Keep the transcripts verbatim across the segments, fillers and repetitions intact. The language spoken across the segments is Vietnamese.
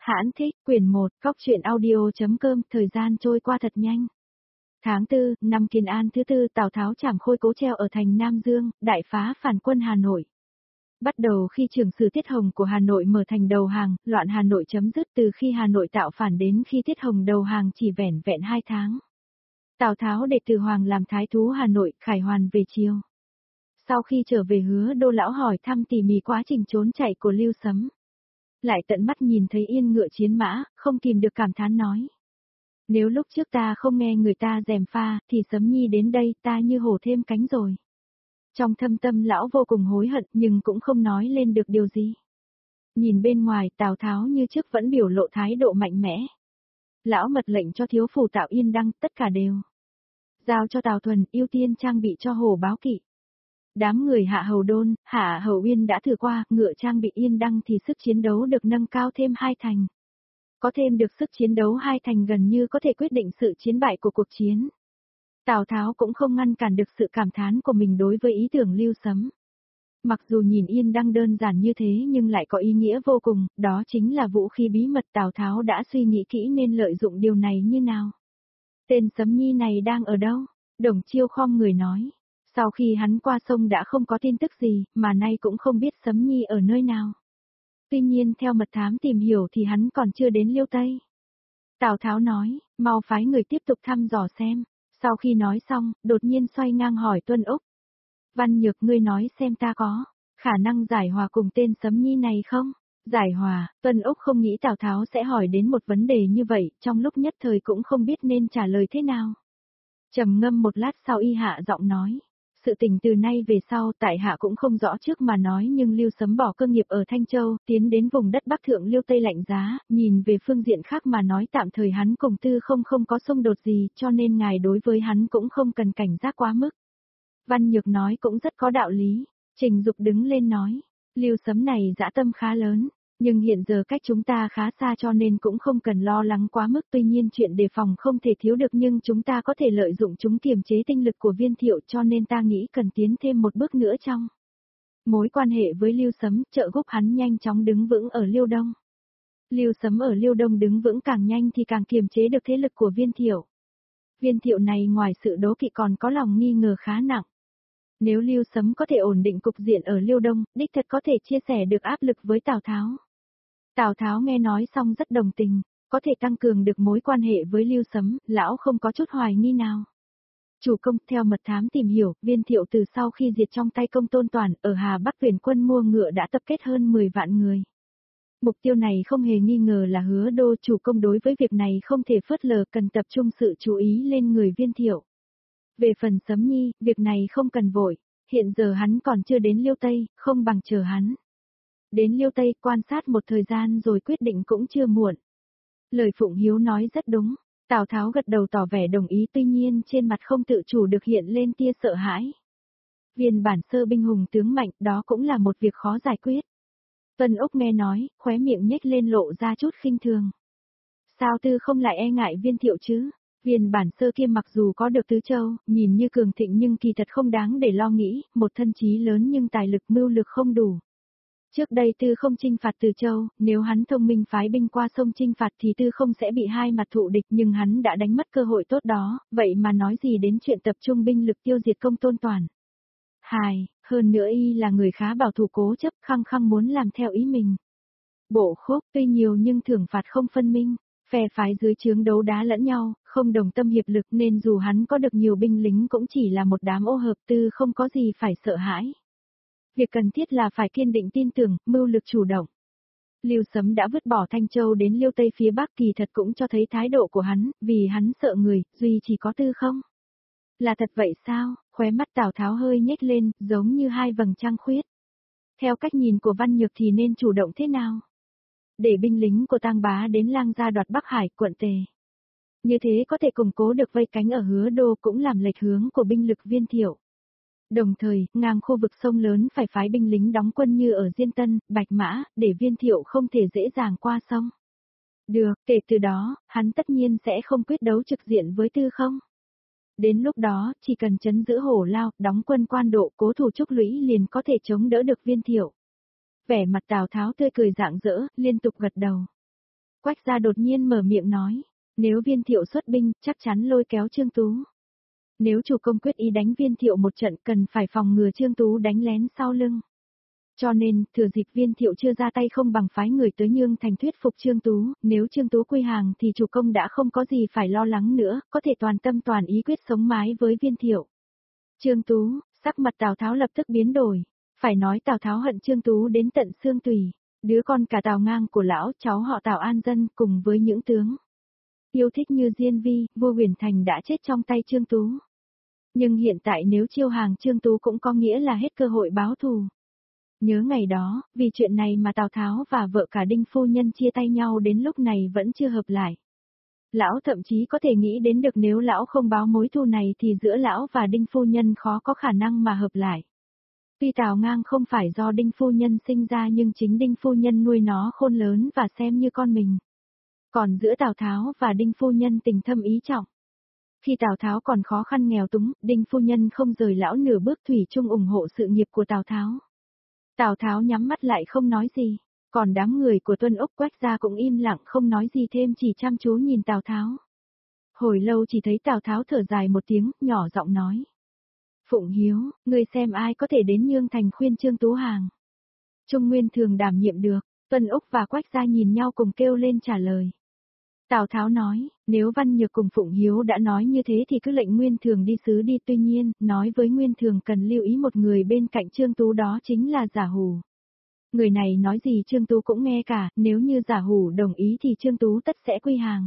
Hãn thích, quyển một, Cóc truyện audio.com, thời gian trôi qua thật nhanh. Tháng tư, năm Kiến An thứ tư, Tào Tháo trảm Khôi Cố treo ở thành Nam Dương, đại phá phản quân Hà Nội. Bắt đầu khi trưởng sử Tiết Hồng của Hà Nội mở thành đầu hàng, loạn Hà Nội chấm dứt từ khi Hà Nội tạo phản đến khi Tiết Hồng đầu hàng chỉ vẻn vẹn hai tháng. Tào Tháo để Từ Hoàng làm thái thú Hà Nội, khải hoàn về triều. Sau khi trở về Hứa Đô lão hỏi thăm tỉ mỉ quá trình trốn chạy của Lưu Sấm. Lại tận mắt nhìn thấy yên ngựa chiến mã, không kìm được cảm thán nói. Nếu lúc trước ta không nghe người ta gièm pha, thì Sấm Nhi đến đây ta như hổ thêm cánh rồi. Trong thâm tâm lão vô cùng hối hận nhưng cũng không nói lên được điều gì. Nhìn bên ngoài Tào Tháo như trước vẫn biểu lộ thái độ mạnh mẽ. Lão mật lệnh cho thiếu phủ Tạo Yên Đăng tất cả đều. Giao cho Tào Thuần ưu tiên trang bị cho hổ báo kỵ. Đám người Hạ Hầu Đôn, Hạ Hầu Uyên đã thử qua, ngựa trang bị Yên Đăng thì sức chiến đấu được nâng cao thêm hai thành. Có thêm được sức chiến đấu hai thành gần như có thể quyết định sự chiến bại của cuộc chiến. Tào Tháo cũng không ngăn cản được sự cảm thán của mình đối với ý tưởng Lưu Sấm. Mặc dù nhìn Yên Đăng đơn giản như thế nhưng lại có ý nghĩa vô cùng, đó chính là vũ khí bí mật. Tào Tháo đã suy nghĩ kỹ nên lợi dụng điều này như nào. Tên Sấm Nhi này đang ở đâu? Đồng Chiêu khom người nói. Sau khi hắn qua sông đã không có tin tức gì, mà nay cũng không biết Sấm Nhi ở nơi nào. Tuy nhiên theo mật thám tìm hiểu thì hắn còn chưa đến Liêu Tây. Tào Tháo nói, mau phái người tiếp tục thăm dò xem. Sau khi nói xong, đột nhiên xoay ngang hỏi Tuân Úc. Văn Nhược ngươi nói xem ta có khả năng giải hòa cùng tên Sấm Nhi này không? Giải hòa, Tuân Úc không nghĩ Tào Tháo sẽ hỏi đến một vấn đề như vậy, trong lúc nhất thời cũng không biết nên trả lời thế nào. Trầm ngâm một lát sau y hạ giọng nói. Sự tình từ nay về sau tại hạ cũng không rõ trước mà nói nhưng Lưu Sấm bỏ cơ nghiệp ở Thanh Châu, tiến đến vùng đất Bắc Thượng Liêu Tây lạnh giá, nhìn về phương diện khác mà nói tạm thời hắn cùng Tư không không có xung đột gì cho nên ngài đối với hắn cũng không cần cảnh giác quá mức. Văn Nhược nói cũng rất có đạo lý, Trình Dục đứng lên nói, Lưu Sấm này dã tâm khá lớn. Nhưng hiện giờ cách chúng ta khá xa cho nên cũng không cần lo lắng quá mức, tuy nhiên chuyện đề phòng không thể thiếu được nhưng chúng ta có thể lợi dụng chúng kiềm chế tinh lực của Viên Thiệu cho nên ta nghĩ cần tiến thêm một bước nữa trong mối quan hệ với Lưu Sấm, trợ giúp hắn nhanh chóng đứng vững ở Liêu Đông. Lưu Sấm ở Liêu Đông đứng vững càng nhanh thì càng kiềm chế được thế lực của Viên Thiệu. Viên Thiệu này ngoài sự đố kỵ còn có lòng nghi ngờ khá nặng. Nếu Lưu Sấm có thể ổn định cục diện ở Liêu Đông, đích thật có thể chia sẻ được áp lực với Tào Tháo. Tào Tháo nghe nói xong rất đồng tình, có thể tăng cường được mối quan hệ với Lưu Sấm, lão không có chút hoài nghi nào. Chủ công, theo mật thám tìm hiểu, Viên Thiệu từ sau khi diệt trong tay Công Tôn Toàn, ở Hà Bắc tuyển quân mua ngựa đã tập kết hơn mười vạn người. Mục tiêu này không hề nghi ngờ là Hứa Đô. Chủ công đối với việc này không thể phớt lờ, cần tập trung sự chú ý lên người Viên Thiệu. Về phần Sấm Nhi, việc này không cần vội, hiện giờ hắn còn chưa đến Liêu Tây, không bằng chờ hắn. Đến Liêu Tây quan sát một thời gian rồi quyết định cũng chưa muộn. Lời Phụng Hiếu nói rất đúng, Tào Tháo gật đầu tỏ vẻ đồng ý tuy nhiên trên mặt không tự chủ được hiện lên tia sợ hãi. Viên bản sơ binh hùng tướng mạnh đó cũng là một việc khó giải quyết. Tuân Úc nghe nói, khóe miệng nhếch lên lộ ra chút khinh thường. Sao Tư không lại e ngại Viên Thiệu chứ? Viên bản sơ kia mặc dù có được tứ châu, nhìn như cường thịnh nhưng kỳ thật không đáng để lo nghĩ, một thân chí lớn nhưng tài lực mưu lực không đủ. Trước đây Tư không chinh phạt Từ Châu, nếu hắn thông minh phái binh qua sông chinh phạt thì Tư không sẽ bị hai mặt thụ địch nhưng hắn đã đánh mất cơ hội tốt đó, vậy mà nói gì đến chuyện tập trung binh lực tiêu diệt Công Tôn Toàn. Hài, hơn nữa y là người khá bảo thủ cố chấp, khăng khăng muốn làm theo ý mình. Bộ khúc tuy nhiều nhưng thưởng phạt không phân minh. Phe phái dưới trướng đấu đá lẫn nhau, không đồng tâm hiệp lực nên dù hắn có được nhiều binh lính cũng chỉ là một đám ô hợp, Tư không có gì phải sợ hãi. Việc cần thiết là phải kiên định tin tưởng, mưu lực chủ động. Lưu Sấm đã vứt bỏ Thanh Châu đến Liêu Tây phía Bắc kỳ thật cũng cho thấy thái độ của hắn, vì hắn sợ người, duy chỉ có Tư không. Là thật vậy sao? Khóe mắt Tào Tháo hơi nhếch lên, giống như hai vầng trăng khuyết. Theo cách nhìn của Văn Nhược thì nên chủ động thế nào? Để binh lính của Tang Bá đến Lang Gia đoạt Bắc Hải, quận Tề. Như thế có thể củng cố được vây cánh ở Hứa Đô cũng làm lệch hướng của binh lực Viên Thiệu. Đồng thời, ngang khu vực sông lớn phải phái binh lính đóng quân như ở Diên Tân, Bạch Mã, để Viên Thiệu không thể dễ dàng qua sông. Được, kể từ đó, hắn tất nhiên sẽ không quyết đấu trực diện với Tư không. Đến lúc đó, chỉ cần trấn giữ Hổ Lao, đóng quân Quan Độ, cố thủ Trúc Lũy liền có thể chống đỡ được Viên Thiệu. Vẻ mặt Tào Tháo tươi cười rạng rỡ, liên tục gật đầu. Quách gia đột nhiên mở miệng nói, nếu Viên Thiệu xuất binh, chắc chắn lôi kéo Trương Tú. Nếu chủ công quyết ý đánh Viên Thiệu một trận, cần phải phòng ngừa Trương Tú đánh lén sau lưng. Cho nên, thừa dịp Viên Thiệu chưa ra tay không bằng phái người tới Nhương Thành thuyết phục Trương Tú, nếu Trương Tú quy hàng thì chủ công đã không có gì phải lo lắng nữa, có thể toàn tâm toàn ý quyết sống mái với Viên Thiệu. Trương Tú, sắc mặt Tào Tháo lập tức biến đổi, phải nói Tào Tháo hận Trương Tú đến tận xương tủy, đứa con cả Tào Ngang của lão cháu họ Tào An Dân cùng với những tướng yêu thích như Diên Vi, vua Huyền Thành đã chết trong tay Trương Tú. Nhưng hiện tại nếu chiêu hàng Trương Tú cũng có nghĩa là hết cơ hội báo thù. Nhớ ngày đó, vì chuyện này mà Tào Tháo và vợ cả Đinh Phu Nhân chia tay nhau đến lúc này vẫn chưa hợp lại. Lão thậm chí có thể nghĩ đến được nếu lão không báo mối thù này thì giữa lão và Đinh Phu Nhân khó có khả năng mà hợp lại. Tuy Tào Ngang không phải do Đinh Phu Nhân sinh ra nhưng chính Đinh Phu Nhân nuôi nó khôn lớn và xem như con mình. Còn giữa Tào Tháo và Đinh Phu Nhân tình thâm ý trọng. Khi Tào Tháo còn khó khăn nghèo túng, Đinh Phu Nhân không rời lão nửa bước thủy chung ủng hộ sự nghiệp của Tào Tháo. Tào Tháo nhắm mắt lại không nói gì, còn đám người của Tuân Úc Quách gia cũng im lặng không nói gì thêm chỉ chăm chú nhìn Tào Tháo. Hồi lâu chỉ thấy Tào Tháo thở dài một tiếng, nhỏ giọng nói. Phụng Hiếu, ngươi xem ai có thể đến Nhương Thành khuyên Trương Tú hàng. Trung Nguyên thường đảm nhiệm được, Tuân Úc và Quách gia nhìn nhau cùng kêu lên trả lời. Tào Tháo nói, nếu Văn Nhược cùng Phụng Hiếu đã nói như thế thì cứ lệnh Nguyên Thường đi sứ đi, tuy nhiên, nói với Nguyên Thường cần lưu ý một người bên cạnh Trương Tú, đó chính là Giả Hủ. Người này nói gì Trương Tú cũng nghe cả, nếu như Giả Hủ đồng ý thì Trương Tú tất sẽ quy hàng.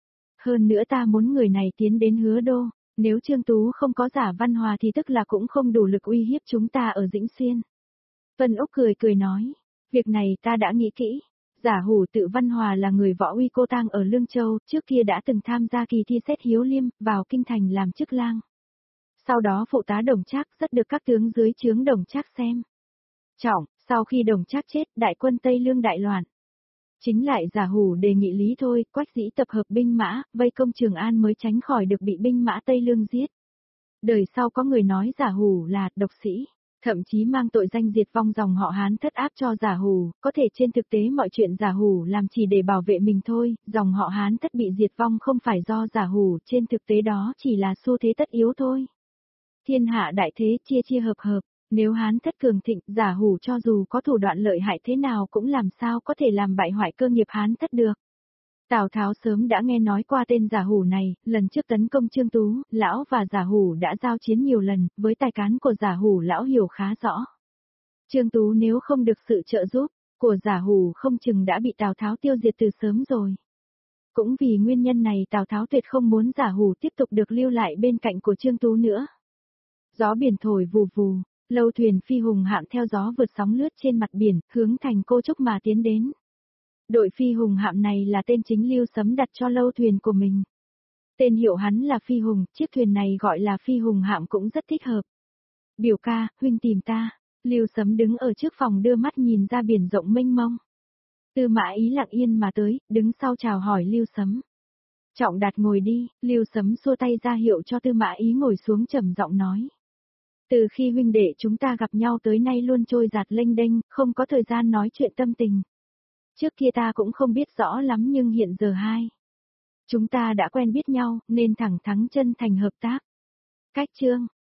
Hơn nữa ta muốn người này tiến đến Hứa Đô, nếu Trương Tú không có Giả Văn Hòa thì tức là cũng không đủ lực uy hiếp chúng ta ở Dĩnh Xuyên. Tuân Úc cười cười nói, việc này ta đã nghĩ kỹ. Giả Hủ tự Văn Hòa là người võ uy cô tang ở Lương Châu, trước kia đã từng tham gia kỳ thi xét hiếu liêm, vào kinh thành làm chức lang. Sau đó phụ tá Đồng Trác rất được các tướng dưới trướng Đồng Trác xem trọng, sau khi Đồng Trác chết, đại quân Tây Lương đại loạn. Chính lại Giả Hủ đề nghị lý thôi, Quách dĩ tập hợp binh mã, vây công Trường An mới tránh khỏi được bị binh mã Tây Lương giết. Đời sau có người nói Giả Hủ là độc sĩ. Thậm chí mang tội danh diệt vong dòng họ Hán thất áp cho Giả Hủ, có thể trên thực tế mọi chuyện Giả Hủ làm chỉ để bảo vệ mình thôi, dòng họ Hán thất bị diệt vong không phải do Giả Hủ, trên thực tế đó chỉ là xu thế tất yếu thôi. Thiên hạ đại thế chia chia hợp hợp, nếu Hán thất cường thịnh, Giả Hủ cho dù có thủ đoạn lợi hại thế nào cũng làm sao có thể làm bại hoại cơ nghiệp Hán thất được. Tào Tháo sớm đã nghe nói qua tên Giả Hủ này, lần trước tấn công Trương Tú, lão và Giả Hủ đã giao chiến nhiều lần, với tài cán của Giả Hủ lão hiểu khá rõ. Trương Tú nếu không được sự trợ giúp của Giả Hủ không chừng đã bị Tào Tháo tiêu diệt từ sớm rồi. Cũng vì nguyên nhân này Tào Tháo tuyệt không muốn Giả Hủ tiếp tục được lưu lại bên cạnh của Trương Tú nữa. Gió biển thổi vù vù, lâu thuyền phi hùng hạm theo gió vượt sóng lướt trên mặt biển, hướng thành Cô Trúc mà tiến đến. Đội phi hùng hạm này là tên chính Lưu Sấm đặt cho lâu thuyền của mình. Tên hiệu hắn là Phi Hùng, chiếc thuyền này gọi là Phi Hùng hạm cũng rất thích hợp. Biểu ca, huynh tìm ta. Lưu Sấm đứng ở trước phòng đưa mắt nhìn ra biển rộng mênh mông. Tư Mã Ý lặng yên mà tới, đứng sau chào hỏi Lưu Sấm. Trọng Đạt ngồi đi, Lưu Sấm xua tay ra hiệu cho Tư Mã Ý ngồi xuống trầm giọng nói. Từ khi huynh đệ chúng ta gặp nhau tới nay luôn trôi giạt lênh đênh, không có thời gian nói chuyện tâm tình. Trước kia ta cũng không biết rõ lắm nhưng hiện giờ hai. Chúng ta đã quen biết nhau, nên thẳng thắn chân thành hợp tác. Cách chương